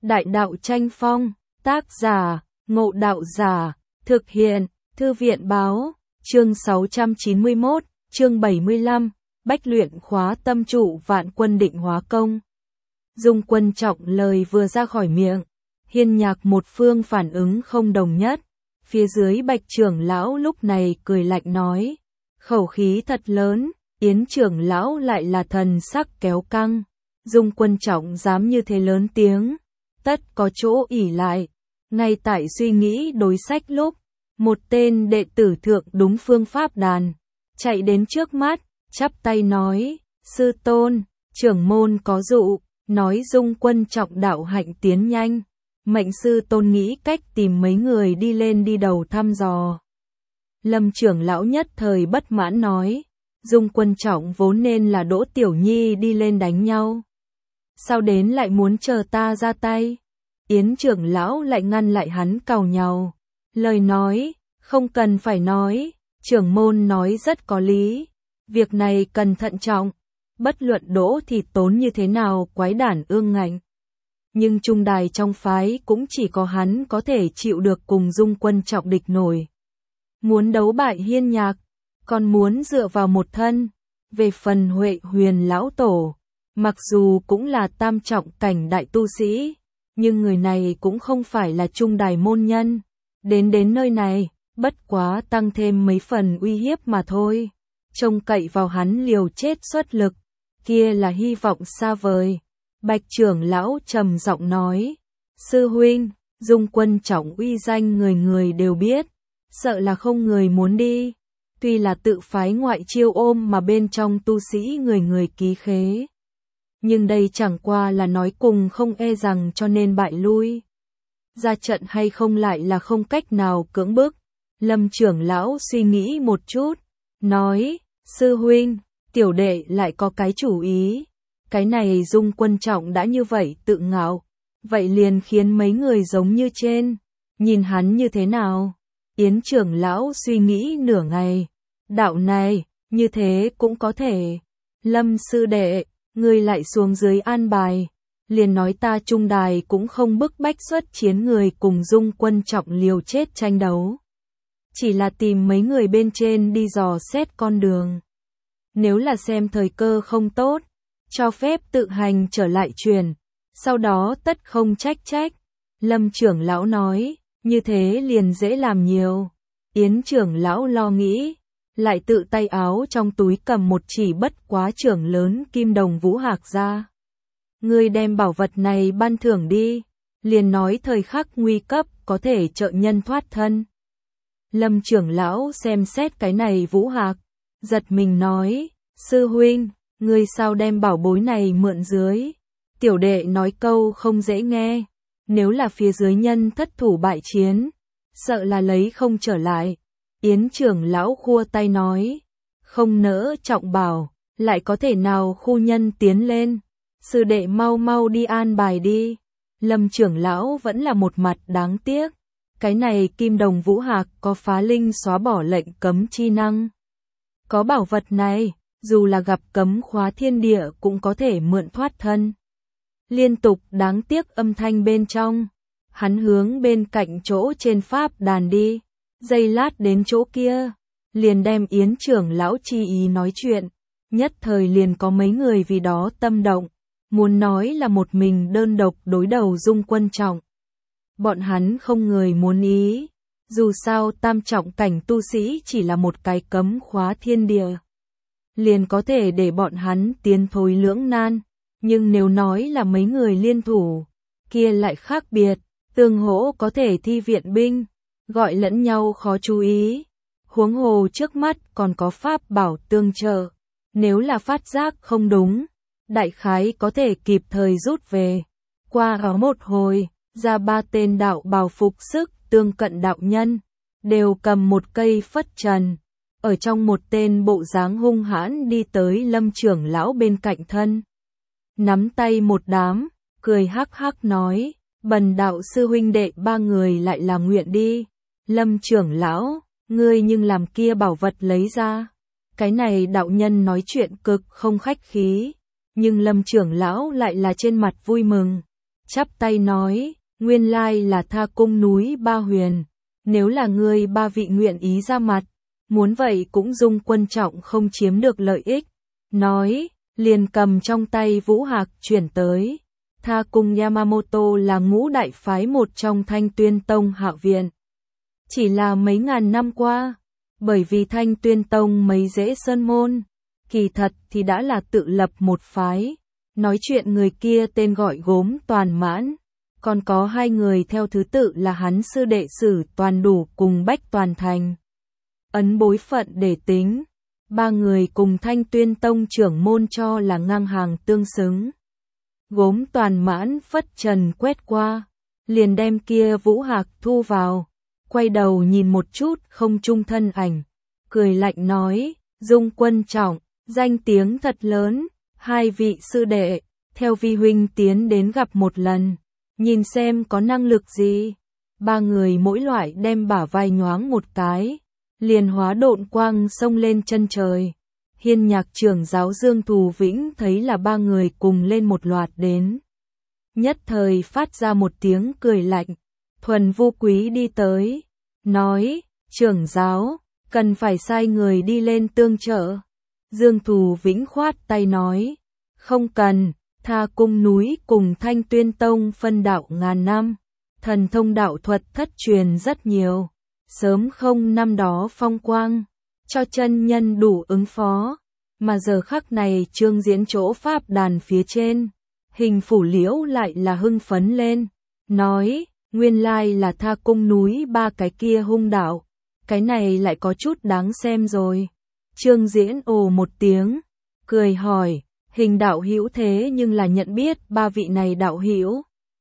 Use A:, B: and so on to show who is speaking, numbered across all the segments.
A: Đại đạo tranh phong, tác giả, Ngộ Đạo Giả, thực hiện, Thư viện báo, chương 691, chương 75, Bách luyện khóa tâm trụ vạn quân định hóa công. Dung Quân Trọng lời vừa ra khỏi miệng, Hiên Nhạc một phương phản ứng không đồng nhất, phía dưới Bạch trưởng lão lúc này cười lạnh nói, khẩu khí thật lớn, Yến trưởng lão lại là thần sắc kéo căng, Dung Quân Trọng dám như thế lớn tiếng, tất có chỗ ỷ lại. Ngay tại suy nghĩ đối sách lúc, một tên đệ tử thượng đúng phương pháp đàn, chạy đến trước mắt, chắp tay nói, sư tôn, trưởng môn có dụ, nói Dung Quân Trọng đạo hạnh tiến nhanh, mệnh sư tôn nghĩ cách tìm mấy người đi lên đi đầu thăm dò. Lâm trưởng lão nhất thời bất mãn nói, Dung Quân Trọng vốn nên là Đỗ Tiểu Nhi đi lên đánh nhau. Sao đến lại muốn chờ ta ra tay? Yến trưởng lão lại ngăn lại hắn càu nhàu. Lời nói, không cần phải nói, trưởng môn nói rất có lý. Việc này cần thận trọng, bất luận Đỗ thì tốn như thế nào quái đản ương ngạnh. Nhưng trung đài trong phái cũng chỉ có hắn có thể chịu được cùng Dung Quân Trọng địch nổi. Muốn đấu bại Hiên Nhạc, còn muốn dựa vào một thân. Về phần Huệ Huyền lão tổ, mặc dù cũng là tam trọng cảnh đại tu sĩ, nhưng người này cũng không phải là trung đài môn nhân. Đến nơi này, bất quá tăng thêm mấy phần uy hiếp mà thôi. Trông cậy vào hắn liều chết xuất lực, kia là hy vọng xa vời. Bạch trưởng lão trầm giọng nói, sư huynh, Dung Quân Trọng uy danh người người đều biết, sợ là không người muốn đi. Tuy là tự phái ngoại chiêu ôm mà bên trong tu sĩ người người ký khế. Nhưng đây chẳng qua là nói cùng không e rằng cho nên bại lui. Ra trận hay không lại là không cách nào cưỡng bức. Lâm trưởng lão suy nghĩ một chút, nói, sư huynh, tiểu đệ lại có cái chủ ý. Cái này Dung Quân Trọng đã như vậy tự ngạo, vậy liền khiến mấy người giống như trên, nhìn hắn như thế nào? Yến trưởng lão suy nghĩ nửa ngày, đạo này, như thế cũng có thể. Lâm sư đệ, ngươi lại xuống dưới an bài, liền nói ta trung đài cũng không bức bách xuất chiến người cùng Dung Quân Trọng liều chết tranh đấu. Chỉ là tìm mấy người bên trên đi dò xét con đường. Nếu là xem thời cơ không tốt, cho phép tự hành trở lại truyền, sau đó tất không trách. Lâm trưởng lão nói, như thế liền dễ làm nhiều. Yến trưởng lão lo nghĩ, lại tự tay áo trong túi cầm một chỉ bất quá trưởng lớn kim đồng vũ hạc ra. Ngươi đem bảo vật này ban thưởng đi, liền nói thời khắc nguy cấp có thể trợ nhân thoát thân. Lâm trưởng lão xem xét cái này vũ hạc, giật mình nói, sư huynh, ngươi sao đem bảo bối này mượn dưới? Tiểu đệ nói câu không dễ nghe, nếu là phía dưới nhân thất thủ bại chiến, sợ là lấy không trở lại. Yến trưởng lão khua tay nói, không nỡ trọng bảo, lại có thể nào khu nhân tiến lên, sư đệ mau đi an bài đi. Lâm trưởng lão vẫn là một mặt đáng tiếc, cái này kim đồng vũ hạc có phá linh xóa bỏ lệnh cấm chi năng. Có bảo vật này, dù là gặp cấm khóa thiên địa cũng có thể mượn thoát thân. Liên tục đáng tiếc âm thanh bên trong, hắn hướng bên cạnh chỗ trên pháp đàn đi. Giây lát đến chỗ kia, liền đem Yến trưởng lão chi ý nói chuyện, nhất thời liền có mấy người vì đó tâm động, muốn nói là một mình đơn độc đối đầu Dung Quân Trọng. Bọn hắn không người muốn ý, dù sao tam trọng cảnh tu sĩ chỉ là một cái cấm khóa thiên địa, liền có thể để bọn hắn tiến thối lưỡng nan, nhưng nếu nói là mấy người liên thủ, kia lại khác biệt, tương hỗ có thể thi viện binh. Gọi lẫn nhau khó chú ý, huống hồ trước mắt còn có pháp bảo tương trợ, nếu là phát giác không đúng, đại khái có thể kịp thời rút về. Qua ở một hồi, ra ba tên đạo bào phục sức tương cận đạo nhân, đều cầm một cây phất trần, ở trong một tên bộ dáng hung hãn đi tới Lâm trưởng lão bên cạnh thân. Nắm tay một đám, cười hắc hắc nói, bần đạo sư huynh đệ ba người lại là nguyện đi. Lâm trưởng lão, ngươi nhưng làm kia bảo vật lấy ra. Cái này đạo nhân nói chuyện cực không khách khí, nhưng Lâm trưởng lão lại là trên mặt vui mừng. chắp tay nói, nguyên lai là Tha Cung núi Ba Huyền, nếu là ngươi ba vị nguyện ý ra mặt, muốn vậy cũng Dung Quân Trọng không chiếm được lợi ích, nói, liền cầm trong tay vũ hạc chuyển tới. Tha Cung Yamamoto là ngũ đại phái một trong Thanh Tuyên Tông hạ viện. Chỉ là mấy ngàn năm qua, bởi vì Thanh Tuyên Tông mấy rễ sơn môn, kỳ thật thì đã là tự lập một phái. Nói chuyện người kia tên gọi Gốm Toàn Mãn, còn có hai người theo thứ tự là hắn sư đệ Sử Toàn Đủ cùng Bách Toàn Thành. Ấn bối phận để tính, ba người cùng Thanh Tuyên Tông trưởng môn cho là ngang hàng tương xứng. Gốm Toàn Mãn phất trần quét qua, liền đem kia vũ hạc thu vào, quay đầu nhìn một chút không trung thân ảnh, cười lạnh nói, Dung Quân Trọng, danh tiếng thật lớn, hai vị sư đệ, theo vi huynh tiến đến gặp một lần, nhìn xem có năng lực gì. Ba người mỗi loại đem bả vai nhoáng một cái, liền hóa độn quang xông lên chân trời. Hiên Nhạc trưởng giáo Dương Thù Vĩnh thấy là ba người cùng lên một loạt đến, nhất thời phát ra một tiếng cười lạnh. Thuần Vu Quý đi tới, nói, trưởng giáo, cần phải sai người đi lên tương trợ. Dương Thù Vĩnh khoát tay nói, không cần, Tha Cung núi cùng Thanh Tuyên Tông phân đạo ngàn năm, thần thông đạo thuật thất truyền rất nhiều, sớm không năm đó phong quang, cho chân nhân đủ ứng phó, mà giờ khắc này Trương Diễn chỗ pháp đàn phía trên, Hình Phủ Liễu lại là hưng phấn lên, nói, nguyên lai là Tha Cung núi ba cái kia hung đạo, cái này lại có chút đáng xem rồi. Trương Diễn ồ một tiếng, cười hỏi, Hình đạo hữu thế nhưng là nhận biết ba vị này đạo hữu.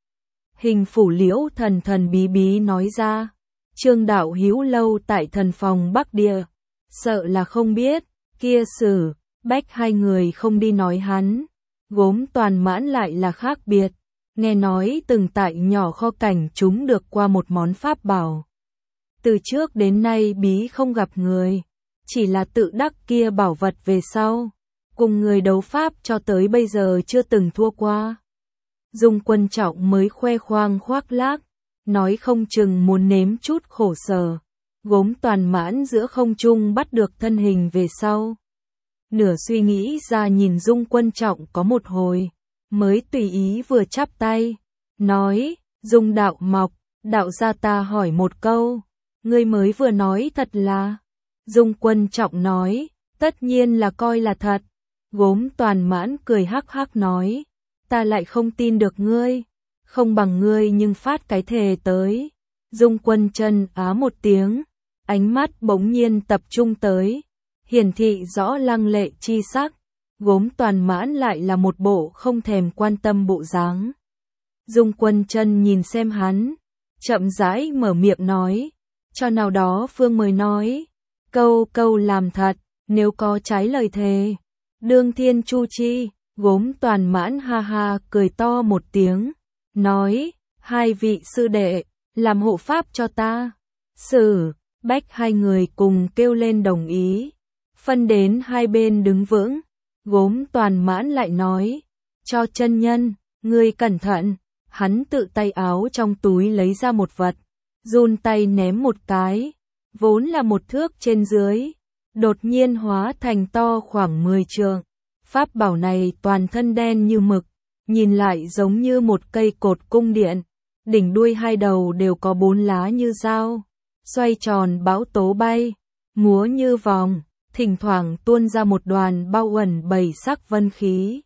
A: Hình Phủ Liễu thần thần bí bí nói ra, Trương đạo hữu lâu tại thần phòng Bắc Địa, sợ là không biết, kia Sử, Bách hai người không đi nói hắn. Gốm Toàn Mãn lại là khác biệt, nghe nói từng tại nhỏ kho cảnh chúng được qua một món pháp bảo. Từ trước đến nay bí không gặp người, chỉ là tự đắc kia bảo vật về sau, cùng người đấu pháp cho tới bây giờ chưa từng thua qua. Dung Quân Trọng mới khoe khoang khoác lác, nói không chừng muốn nếm chút khổ sở. Gốm Toàn Mãn giữa không trung bắt được thân hình về sau, nửa suy nghĩ ra nhìn Dung Quân Trọng có một hồi, mới tùy ý vừa chắp tay, nói, Dung đạo mọc, đạo gia ta hỏi một câu, ngươi mới vừa nói thật là. Dung Quân Trọng nói, tất nhiên là coi là thật. Gốm Toàn Mãn cười hắc hắc nói, ta lại không tin được ngươi, không bằng ngươi nhưng phát cái thề tới. Dung Quân chân á một tiếng, ánh mắt bỗng nhiên tập trung tới, hiển thị rõ lăng lệ chi sắc. Gốm Toàn Mãn lại là một bộ không thèm quan tâm bộ dáng. Dung Quân chân nhìn xem hắn, chậm rãi mở miệng nói, cho nào đó phương mới nói, câu câu làm thật, nếu có trái lời thề, đương thiên chu chi. Gốm Toàn Mãn ha ha cười to một tiếng, nói, hai vị sư đệ, làm hộ pháp cho ta. Sử, Bách hai người cùng kêu lên đồng ý, phân đến hai bên đứng vững. Gốm Toàn Mãn lại nói, cho chân nhân, ngươi cẩn thận. Hắn tự tay áo trong túi lấy ra một vật, run tay ném một cái, vốn là một thước trên dưới, đột nhiên hóa thành to khoảng 10 trượng. Pháp bảo này toàn thân đen như mực, nhìn lại giống như một cây cột cung điện, đỉnh đuôi hai đầu đều có 4 lá như dao, xoay tròn bão tố bay, múa như vòng, thỉnh thoảng tuôn ra một đoàn bao uẩn bảy sắc vân khí.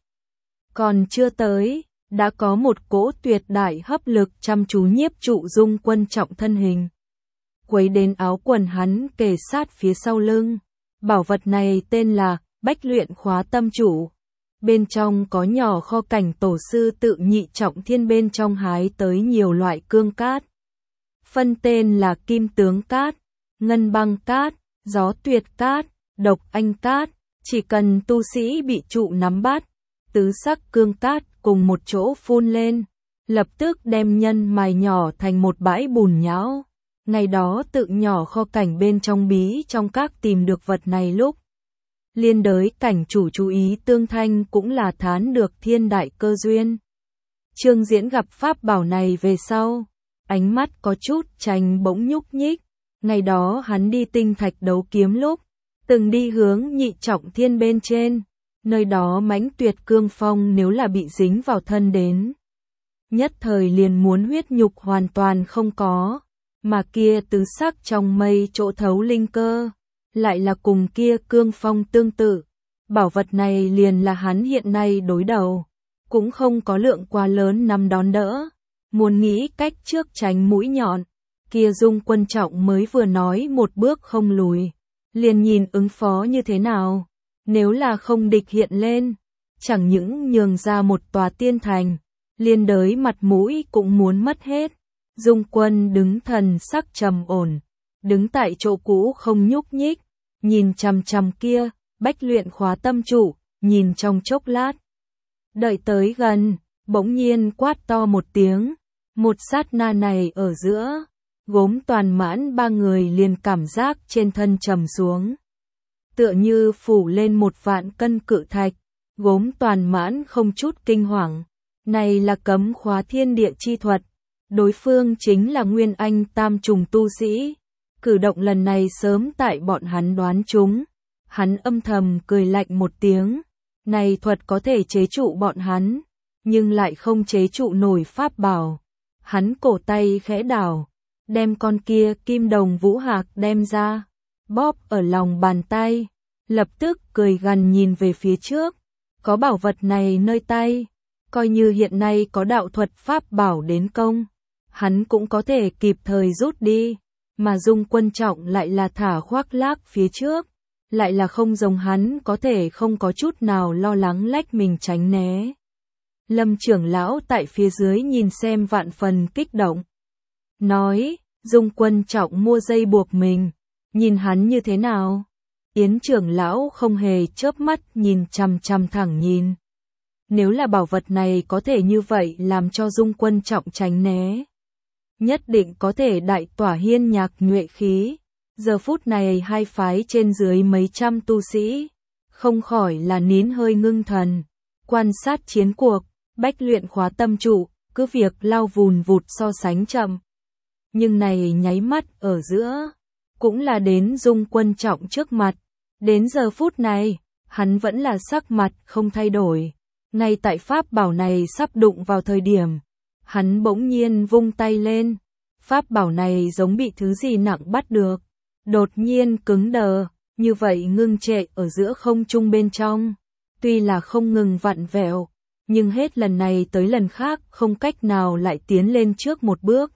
A: Còn chưa tới, đã có một cỗ tuyệt đại hấp lực chăm chú nhiếp trụ Dung Quân Trọng thân hình, quấy đến áo quần hắn kề sát phía sau lưng. Bảo vật này tên là Bách Luyện Khóa Tâm Trụ, bên trong có nhỏ kho cảnh tổ sư tự nhị trọng thiên bên trong hái tới nhiều loại cương cát. Phân tên là Kim Tướng Cát, Ngân Băng Cát, Gió Tuyệt Cát, Độc Anh Cát, chỉ cần tu sĩ bị trụ nắm bắt, tứ sắc cương cát cùng một chỗ phun lên, lập tức đem nhân mài nhỏ thành một bãi bùn nhão. Ngày đó tự nhỏ kho cảnh bên trong bí trong các tìm được vật này lúc, liên đới cảnh chủ chú ý Tương Thanh cũng là thán được thiên đại cơ duyên. Trương Diễn gặp pháp bảo này về sau, ánh mắt có chút tránh bỗng nhúc nhích. Ngày đó hắn đi tinh thạch đấu kiếm lúc, từng đi hướng Nhị Trọng Thiên bên trên, nơi đó mãnh tuyệt cương phong nếu là bị dính vào thân đến, nhất thời liền muốn huyết nhục hoàn toàn không có, mà kia tứ sắc trong mây chỗ thấu linh cơ, lại là cùng kia cương phong tương tự. Bảo vật này liền là hắn hiện nay đối đầu, cũng không có lượng quá lớn nắm đón đỡ, muốn nghĩ cách trước tránh mũi nhọn. Kia Dung Quân Trọng mới vừa nói một bước không lùi, liền nhìn ứng phó như thế nào. Nếu là không địch hiện lên, chẳng những nhường ra một tòa tiên thành, liên đới mặt mũi cũng muốn mất hết. Dung Quân đứng thần sắc trầm ổn, đứng tại chỗ cũ không nhúc nhích, nhìn chằm chằm kia, Bách Luyện Khóa Tâm Trụ, nhìn trong chốc lát. Đợi tới gần, bỗng nhiên quát to một tiếng, một sát na này ở giữa, Gốm Toàn Mãn ba người liền cảm giác trên thân trầm xuống. Tựa như phủ lên một vạn cân cự thạch, Gốm Toàn Mãn không chút kinh hoàng. Này là cấm khóa thiên địa chi thuật, đối phương chính là Nguyên Anh tam trùng tu sĩ. Cử động lần này sớm tại bọn hắn đoán chúng. Hắn âm thầm cười lạnh một tiếng. Này thuật có thể chế trụ bọn hắn, nhưng lại không chế trụ nổi pháp bảo. Hắn cổ tay khẽ đảo, đem con kia kim đồng vũ hạc đem ra, bóp ở lòng bàn tay, lập tức cười gằn nhìn về phía trước. Có bảo vật này nơi tay, coi như hiện nay có đạo thuật pháp bảo đến công, hắn cũng có thể kịp thời rút đi, mà Dung Quân Trọng lại là thả khoác lác phía trước, lại là không giống hắn có thể không có chút nào lo lắng lách mình tránh né. Lâm trưởng lão tại phía dưới nhìn xem vạn phần kích động, nói, Dung Quân Trọng mua dây buộc mình, nhìn hắn như thế nào? Yến trưởng lão không hề chớp mắt nhìn chằm chằm thẳng nhìn. Nếu là bảo vật này có thể như vậy làm cho Dung Quân Trọng tránh né, nhất định có thể đại tỏa hiên nhạc nhuệ khí. Giờ phút này hai phái trên dưới mấy trăm tu sĩ, không khỏi là nín hơi ngưng thần, quan sát chiến cuộc. Bách Luyện Khóa Tâm Trụ, cứ việc lao vùn vụt so sánh chậm, nhưng này nháy mắt ở giữa, cũng là đến Dung Quân Trọng trước mặt. Đến giờ phút này, hắn vẫn là sắc mặt không thay đổi. Ngay tại pháp bảo này sắp đụng vào thời điểm, hắn bỗng nhiên vung tay lên. Pháp bảo này giống bị thứ gì nặng bắt được, đột nhiên cứng đờ, như vậy ngưng trệ ở giữa không trung bên trong. Tuy là không ngừng vặn vẹo, nhưng hết lần này tới lần khác không cách nào lại tiến lên trước một bước.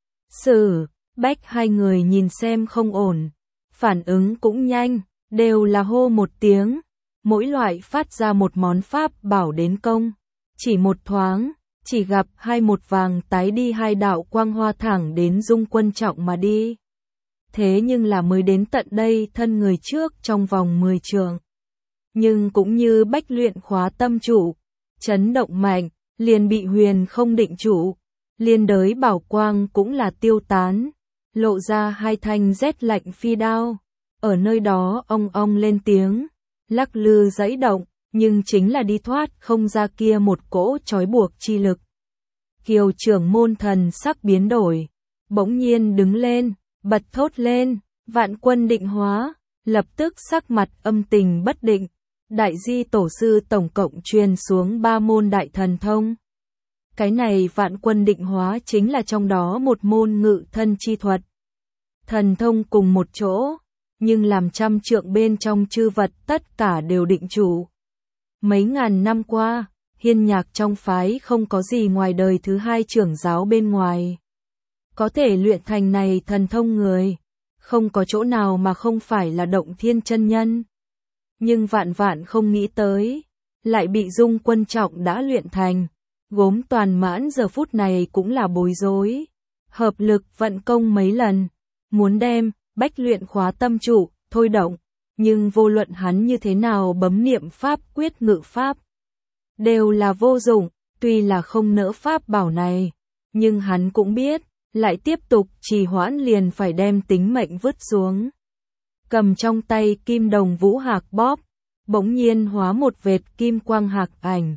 A: Sử, Bách hai người nhìn xem không ổn, phản ứng cũng nhanh, đều là hô một tiếng, mỗi loại phát ra một món pháp bảo đến công. Chỉ một thoáng, chỉ gặp hai một vàng tái đi hai đạo quang hoa thẳng đến Dung Quân Trọng mà đi. Thế nhưng là mới đến tận đây thân người trước trong vòng 10 trượng. Nhưng cũng như Bách Luyện Khóa Tâm Trụ, chấn động mạnh, liền bị huyền không định chủ, liên đới bảo quang cũng là tiêu tán, lộ ra hai thanh rét lạnh phi đao, ở nơi đó ong ong lên tiếng, lắc lư giãy động, nhưng chính là đi thoát không ra kia một cỗ trói buộc chi lực. Kiều trưởng môn thần sắc biến đổi, bỗng nhiên đứng lên, bật thốt lên, Vạn Quân Định Hóa, lập tức sắc mặt âm tình bất định. Đại Di Tổ sư tổng cộng truyền xuống 3 môn đại thần thông. Cái này Vạn Quân Định Hóa chính là trong đó một môn ngự thân chi thuật. Thần thông cùng một chỗ, nhưng làm trăm trượng bên trong chư vật tất cả đều định chủ. Mấy ngàn năm qua, hiên nhạc trong phái không có gì ngoài đời thứ hai trưởng giáo bên ngoài. Có thể luyện thành này thần thông người, không có chỗ nào mà không phải là Động Thiên chân nhân. Nhưng vạn vạn không nghĩ tới, lại bị Dung Quân Trọng đã luyện thành. Gốm Toàn Mãn giờ phút này cũng là bối rối, hợp lực vận công mấy lần, muốn đem Bách Luyện Khóa Tâm Trụ thôi động, nhưng vô luận hắn như thế nào bấm niệm pháp quyết ngự pháp, đều là vô dụng. Tuy là không nỡ pháp bảo này, nhưng hắn cũng biết, lại tiếp tục trì hoãn liền phải đem tính mệnh vứt xuống. Cầm trong tay kim đồng vũ hạc bóp, bỗng nhiên hóa một vệt kim quang hạc ảnh,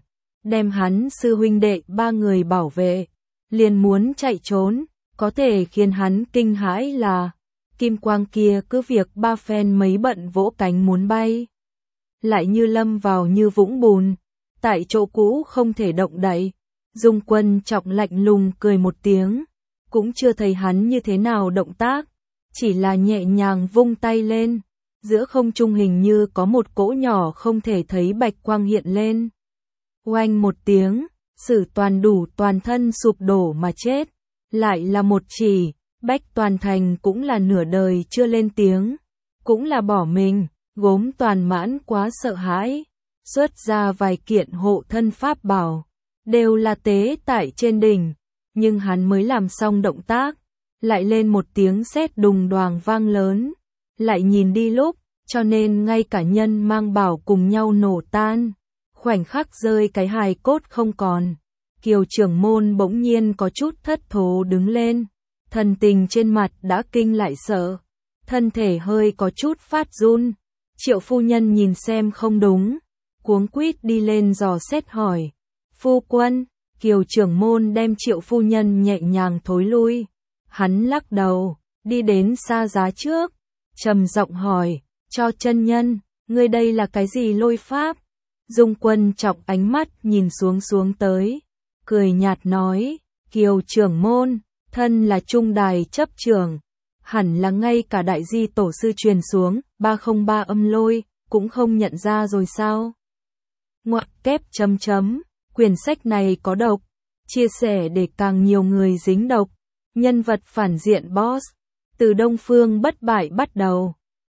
A: đem hắn sư huynh đệ 3 người bảo vệ, liền muốn chạy trốn, có thể khiến hắn kinh hãi là kim quang kia cứ việc 3 phen mấy bận vỗ cánh muốn bay, lại như lâm vào như vũng bùn, tại chỗ cũ không thể động đậy. Dung Quân Trọng lạnh lùng cười một tiếng, cũng chưa thấy hắn như thế nào động tác, chỉ là nhẹ nhàng vung tay lên, giữa không trung hình như có một cỗ nhỏ không thể thấy bạch quang hiện lên. Oanh một tiếng, Sử Toàn đủ toàn thân sụp đổ mà chết, lại là một chỉ, Bách Toàn Thành cũng là nửa đời chưa lên tiếng, cũng là bỏ mình, Gốm Toàn Mãn quá sợ hãi, xuất ra vài kiện hộ thân pháp bảo, đều là tế tại trên đỉnh, nhưng hắn mới làm xong động tác, lại lên một tiếng sét đùng đoàng vang lớn, lại nhìn đi lúc, cho nên ngay cả nhân mang bảo cùng nhau nổ tan, khoảnh khắc rơi cái hài cốt không còn. Kiều trưởng môn bỗng nhiên có chút thất thố đứng lên, thần tình trên mặt đã kinh lại sợ, thân thể hơi có chút phát run. Triệu phu nhân nhìn xem không đúng, cuống quýt đi lên dò xét hỏi, phu quân. Kiều trưởng môn đem Triệu phu nhân nhẹ nhàng thối lui, hắn lắc đầu, đi đến xa giá trước, trầm giọng hỏi, cho chân nhân, ngươi đây là cái gì lôi pháp? Dung Quân Trọng ánh mắt nhìn xuống tới, cười nhạt nói, Kiều trưởng môn, thân là trung đài chấp trưởng, hẳn là ngay cả đại di tổ sư truyền xuống, 303 âm lôi, cũng không nhận ra rồi sao? Ngoặc kép chấm chấm, quyển sách này có độc, chia sẻ để càng nhiều người dính độc, nhân vật phản diện boss, từ Đông Phương Bất Bại bắt đầu.